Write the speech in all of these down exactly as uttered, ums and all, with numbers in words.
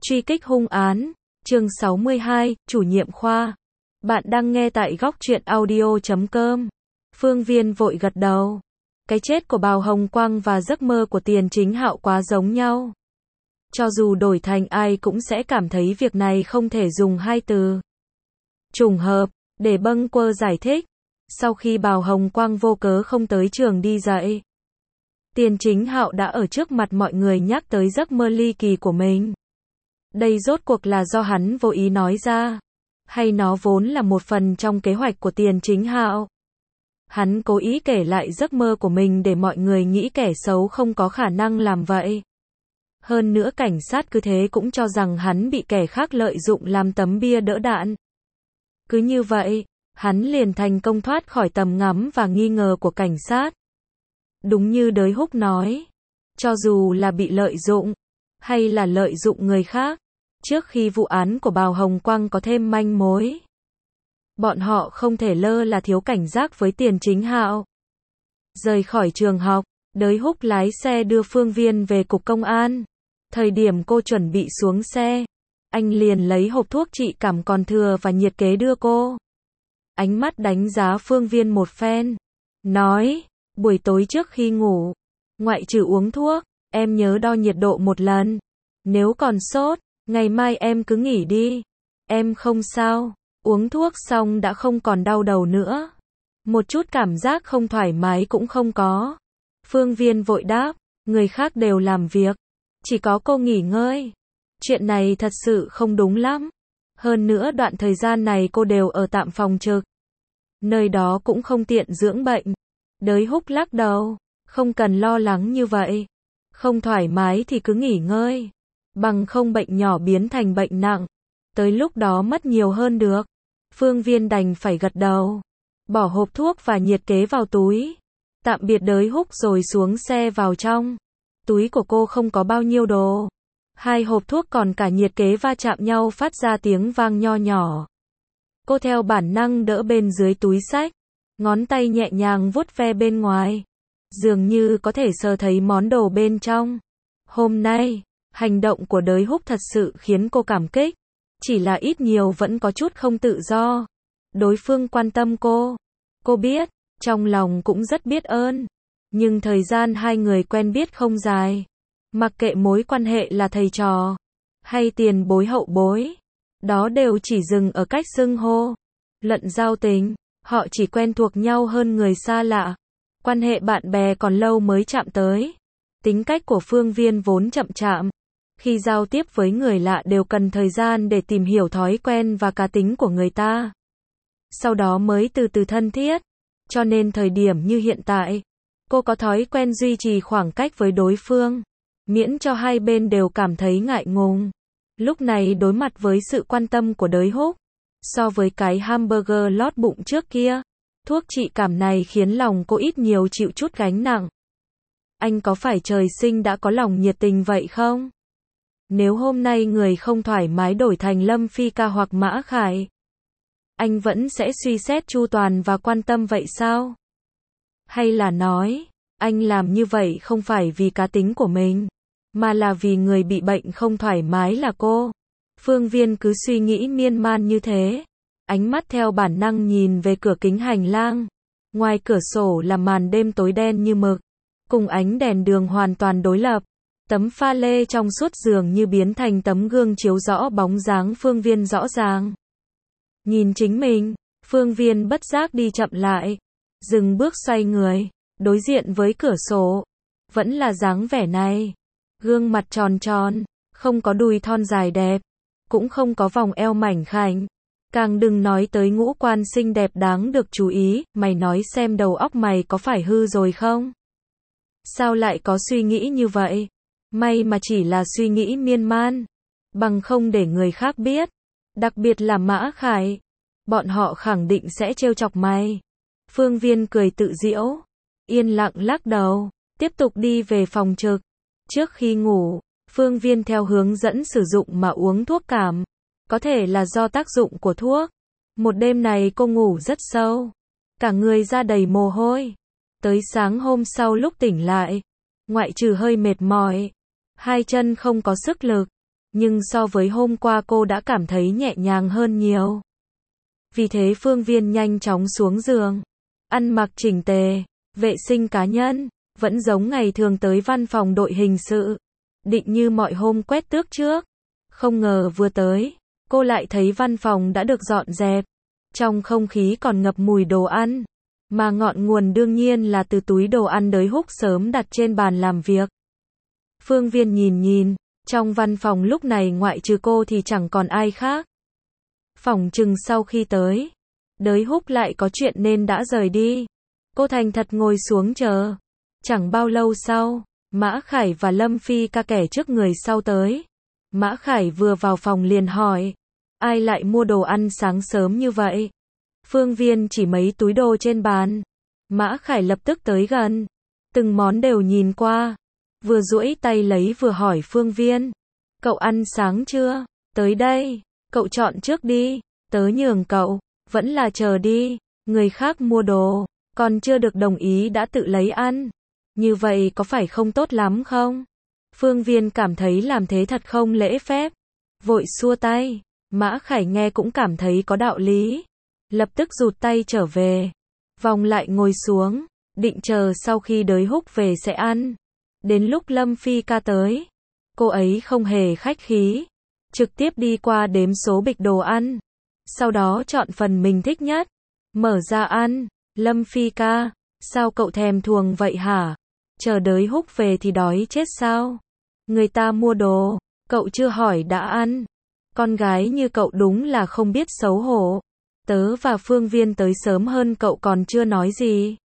Truy kích hung án, chương sáu mươi hai, chủ nhiệm khoa. Bạn đang nghe tại góc truyện audio chấm com. Phương Viên vội gật đầu. Cái chết của Bào Hồng Quang và giấc mơ của Tiền Chính Hạo quá giống nhau. Cho dù đổi thành ai cũng sẽ cảm thấy việc này không thể dùng hai từ trùng hợp để bâng quơ giải thích. Sau khi Bào Hồng Quang vô cớ không tới trường đi dạy, Tiền Chính Hạo đã ở trước mặt mọi người nhắc tới giấc mơ ly kỳ của mình. Đây rốt cuộc là do hắn vô ý nói ra, hay nó vốn là một phần trong kế hoạch của Tiền Chính Hạo? Hắn cố ý kể lại giấc mơ của mình để mọi người nghĩ kẻ xấu không có khả năng làm vậy. Hơn nữa cảnh sát cứ thế cũng cho rằng hắn bị kẻ khác lợi dụng làm tấm bia đỡ đạn. Cứ như vậy, hắn liền thành công thoát khỏi tầm ngắm và nghi ngờ của cảnh sát. Đúng như Đới Húc nói, cho dù là bị lợi dụng, hay là lợi dụng người khác, trước khi vụ án của Bào Hồng Quang có thêm manh mối, bọn họ không thể lơ là thiếu cảnh giác với Tiền Chính Hạo. Rời khỏi trường học, Đới Húc lái xe đưa Phương Viên về cục công an. Thời điểm cô chuẩn bị xuống xe, anh liền lấy hộp thuốc trị cảm còn thừa và nhiệt kế đưa cô. Ánh mắt đánh giá Phương Viên một phen, nói, buổi tối trước khi ngủ, ngoại trừ uống thuốc, em nhớ đo nhiệt độ một lần. Nếu còn sốt, ngày mai em cứ nghỉ đi. Em không sao, uống thuốc xong đã không còn đau đầu nữa. Một chút cảm giác không thoải mái cũng không có. Phương Viên vội đáp, người khác đều làm việc, chỉ có cô nghỉ ngơi. Chuyện này thật sự không đúng lắm. Hơn nữa đoạn thời gian này cô đều ở tạm phòng trực. Nơi đó cũng không tiện dưỡng bệnh. Đới Húc lắc đầu, không cần lo lắng như vậy. Không thoải mái thì cứ nghỉ ngơi. Bằng không bệnh nhỏ biến thành bệnh nặng. Tới lúc đó mất nhiều hơn được. Phương Viên đành phải gật đầu. Bỏ hộp thuốc và nhiệt kế vào túi. Tạm biệt Đới Húc rồi xuống xe vào trong. Túi của cô không có bao nhiêu đồ. Hai hộp thuốc còn cả nhiệt kế va chạm nhau phát ra tiếng vang nho nhỏ. Cô theo bản năng đỡ bên dưới túi xách. Ngón tay nhẹ nhàng vuốt ve bên ngoài. Dường như có thể sờ thấy món đồ bên trong. Hôm nay, hành động của Đới Húc thật sự khiến cô cảm kích. Chỉ là ít nhiều vẫn có chút không tự do. Đối phương quan tâm cô. Cô biết, trong lòng cũng rất biết ơn. Nhưng thời gian hai người quen biết không dài. Mặc kệ mối quan hệ là thầy trò, hay tiền bối hậu bối, đó đều chỉ dừng ở cách xưng hô. Lẫn giao tình, họ chỉ quen thuộc nhau hơn người xa lạ. Quan hệ bạn bè còn lâu mới chạm tới. Tính cách của Phương Viên vốn chậm chạp. Khi giao tiếp với người lạ đều cần thời gian để tìm hiểu thói quen và cá tính của người ta. Sau đó mới từ từ thân thiết. Cho nên thời điểm như hiện tại, cô có thói quen duy trì khoảng cách với đối phương, miễn cho hai bên đều cảm thấy ngại ngùng. Lúc này đối mặt với sự quan tâm của Đới Húc, so với cái hamburger lót bụng trước kia, thuốc trị cảm này khiến lòng cô ít nhiều chịu chút gánh nặng. Anh có phải trời sinh đã có lòng nhiệt tình vậy không? Nếu hôm nay người không thoải mái đổi thành Lâm Phi Ca hoặc Mã Khải, anh vẫn sẽ suy xét chu toàn và quan tâm vậy sao? Hay là nói, anh làm như vậy không phải vì cá tính của mình, mà là vì người bị bệnh không thoải mái là cô. Phương Viên cứ suy nghĩ miên man như thế. Ánh mắt theo bản năng nhìn về cửa kính hành lang. Ngoài cửa sổ là màn đêm tối đen như mực, cùng ánh đèn đường hoàn toàn đối lập. Tấm pha lê trong suốt giường như biến thành tấm gương chiếu rõ bóng dáng Phương Viên rõ ràng. Nhìn chính mình, Phương Viên bất giác đi chậm lại, dừng bước xoay người, đối diện với cửa sổ. Vẫn là dáng vẻ này. Gương mặt tròn tròn, không có đùi thon dài đẹp, cũng không có vòng eo mảnh khảnh. Càng đừng nói tới ngũ quan xinh đẹp đáng được chú ý. Mày nói xem đầu óc mày có phải hư rồi không? Sao lại có suy nghĩ như vậy? May mà chỉ là suy nghĩ miên man, bằng không để người khác biết, đặc biệt là Mã Khải, bọn họ khẳng định sẽ trêu chọc mày. Phương Viên cười tự giễu, yên lặng lắc đầu, tiếp tục đi về phòng trực. Trước khi ngủ, Phương Viên theo hướng dẫn sử dụng mà uống thuốc cảm. Có thể là do tác dụng của thuốc. Một đêm này cô ngủ rất sâu, cả người ra đầy mồ hôi. Tới sáng hôm sau lúc tỉnh lại, ngoại trừ hơi mệt mỏi, hai chân không có sức lực, nhưng so với hôm qua cô đã cảm thấy nhẹ nhàng hơn nhiều. Vì thế Phương Viên nhanh chóng xuống giường, ăn mặc chỉnh tề, vệ sinh cá nhân, vẫn giống ngày thường tới văn phòng đội hình sự, định như mọi hôm quét tước trước. Không ngờ vừa tới, cô lại thấy văn phòng đã được dọn dẹp, trong không khí còn ngập mùi đồ ăn, mà ngọn nguồn đương nhiên là từ túi đồ ăn Đới Húc sớm đặt trên bàn làm việc. Phương Viên nhìn nhìn, trong văn phòng lúc này ngoại trừ cô thì chẳng còn ai khác. Phỏng chừng sau khi tới, Đới Húc lại có chuyện nên đã rời đi. Cô thành thật ngồi xuống chờ. Chẳng bao lâu sau, Mã Khải và Lâm Phi Ca kẻ trước người sau tới. Mã Khải vừa vào phòng liền hỏi, ai lại mua đồ ăn sáng sớm như vậy? Phương Viên chỉ mấy túi đồ trên bàn. Mã Khải lập tức tới gần, từng món đều nhìn qua, vừa duỗi tay lấy vừa hỏi Phương Viên, cậu ăn sáng chưa? Tới đây, cậu chọn trước đi, tớ nhường cậu, vẫn là chờ đi, người khác mua đồ, còn chưa được đồng ý đã tự lấy ăn. Như vậy có phải không tốt lắm không? Phương Viên cảm thấy làm thế thật không lễ phép, vội xua tay. Mã Khải nghe cũng cảm thấy có đạo lý, lập tức rụt tay trở về, vòng lại ngồi xuống, định chờ sau khi Đới Húc về sẽ ăn. Đến lúc Lâm Phi Ca tới, cô ấy không hề khách khí, trực tiếp đi qua đếm số bịch đồ ăn, sau đó chọn phần mình thích nhất, mở ra ăn. Lâm Phi Ca, sao cậu thèm thuồng vậy hả? Chờ Đới Húc về thì đói chết sao? Người ta mua đồ, cậu chưa hỏi đã ăn. Con gái như cậu đúng là không biết xấu hổ. Tớ và Phương Viên tới sớm hơn cậu còn chưa nói gì.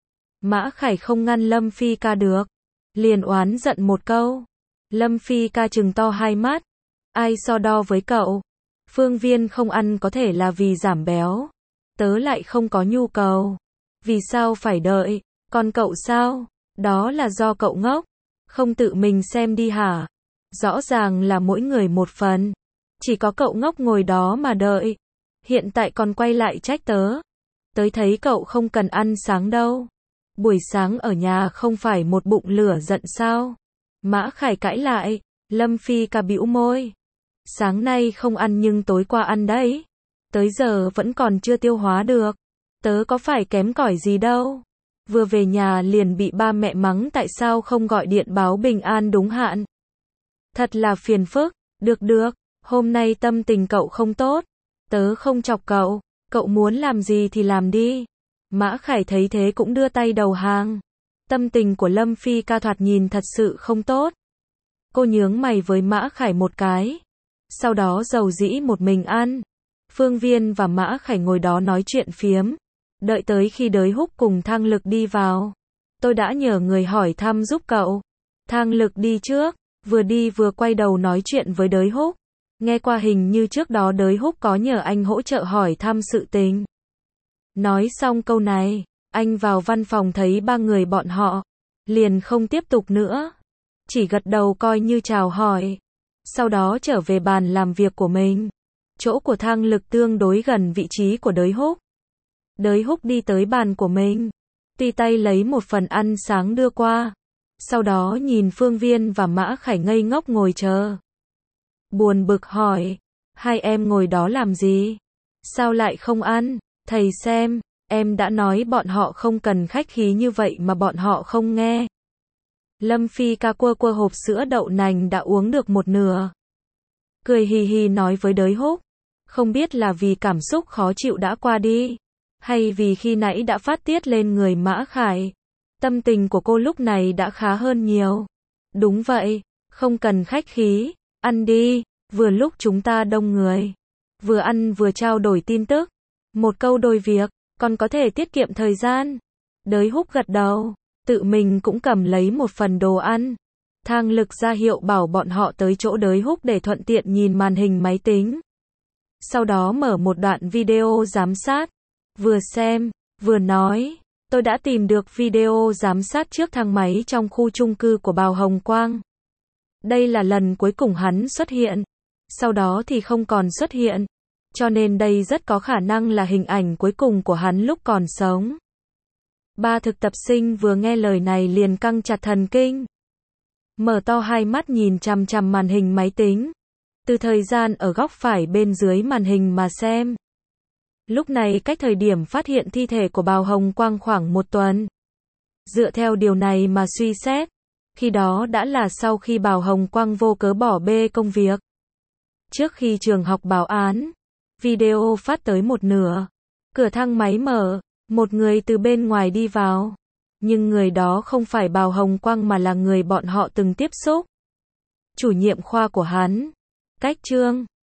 Mã Khải không ngăn Lâm Phi Ca được, liền oán giận một câu. Lâm Phi Ca trừng to hai mắt, ai so đo với cậu? Phương Viên không ăn có thể là vì giảm béo, tớ lại không có nhu cầu, vì sao phải đợi? Còn cậu sao? Đó là do cậu ngốc, không tự mình xem đi hả? Rõ ràng là mỗi người một phần, chỉ có cậu ngốc ngồi đó mà đợi, hiện tại còn quay lại trách tớ. Tớ thấy cậu không cần ăn sáng đâu, buổi sáng ở nhà không phải một bụng lửa giận sao? Mã Khải cãi lại. Lâm Phi Ca bĩu môi, sáng nay không ăn nhưng tối qua ăn đấy, tới giờ vẫn còn chưa tiêu hóa được, tớ có phải kém cỏi gì đâu. Vừa về nhà liền bị ba mẹ mắng tại sao không gọi điện báo bình an đúng hạn. Thật là phiền phức. Được được, hôm nay tâm tình cậu không tốt, tớ không chọc cậu, cậu muốn làm gì thì làm đi. Mã Khải thấy thế cũng đưa tay đầu hàng. Tâm tình của Lâm Phi Ca thoạt nhìn thật sự không tốt. Cô nhướng mày với Mã Khải một cái, sau đó dầu dĩ một mình ăn. Phương Viên và Mã Khải ngồi đó nói chuyện phiếm, đợi tới khi Đới Húc cùng Thang Lực đi vào. Tôi đã nhờ người hỏi thăm giúp cậu. Thang Lực đi trước, vừa đi vừa quay đầu nói chuyện với Đới Húc. Nghe qua hình như trước đó Đới Húc có nhờ anh hỗ trợ hỏi thăm sự tình. Nói xong câu này, anh vào văn phòng thấy ba người bọn họ, liền không tiếp tục nữa, chỉ gật đầu coi như chào hỏi, sau đó trở về bàn làm việc của mình. Chỗ của Thang Lực tương đối gần vị trí của Đới Húc. Đới Húc đi tới bàn của mình, tùy tay lấy một phần ăn sáng đưa qua, sau đó nhìn Phương Viên và Mã Khải ngây ngốc ngồi chờ. Buồn bực hỏi, hai em ngồi đó làm gì? Sao lại không ăn? Thầy xem, em đã nói bọn họ không cần khách khí như vậy mà bọn họ không nghe. Lâm Phi Ca quơ quơ hộp sữa đậu nành đã uống được một nửa, cười hì hì nói với Đới Húc, không biết là vì cảm xúc khó chịu đã qua đi, hay vì khi nãy đã phát tiết lên người Mã Khải. Tâm tình của cô lúc này đã khá hơn nhiều. Đúng vậy, không cần khách khí, ăn đi, vừa lúc chúng ta đông người. Vừa ăn vừa trao đổi tin tức, một câu đôi việc, còn có thể tiết kiệm thời gian. Đới Húc gật đầu, tự mình cũng cầm lấy một phần đồ ăn. Thang Lực ra hiệu bảo bọn họ tới chỗ Đới Húc để thuận tiện nhìn màn hình máy tính. Sau đó mở một đoạn video giám sát, vừa xem, vừa nói, tôi đã tìm được video giám sát trước thang máy trong khu chung cư của Bào Hồng Quang. Đây là lần cuối cùng hắn xuất hiện, sau đó thì không còn xuất hiện, cho nên đây rất có khả năng là hình ảnh cuối cùng của hắn lúc còn sống. Ba thực tập sinh vừa nghe lời này liền căng chặt thần kinh, mở to hai mắt nhìn chằm chằm màn hình máy tính. từ thời gian ở góc phải bên dưới màn hình mà xem. Lúc này cách thời điểm phát hiện thi thể của Bào Hồng Quang khoảng một tuần. Dựa theo điều này mà suy xét, khi đó đã là sau khi Bào Hồng Quang vô cớ bỏ bê công việc. Trước khi trường học báo án, video phát tới một nửa, cửa thang máy mở, một người từ bên ngoài đi vào. Nhưng người đó không phải Bào Hồng Quang mà là người bọn họ từng tiếp xúc. Chủ nhiệm khoa của hắn. Cách chương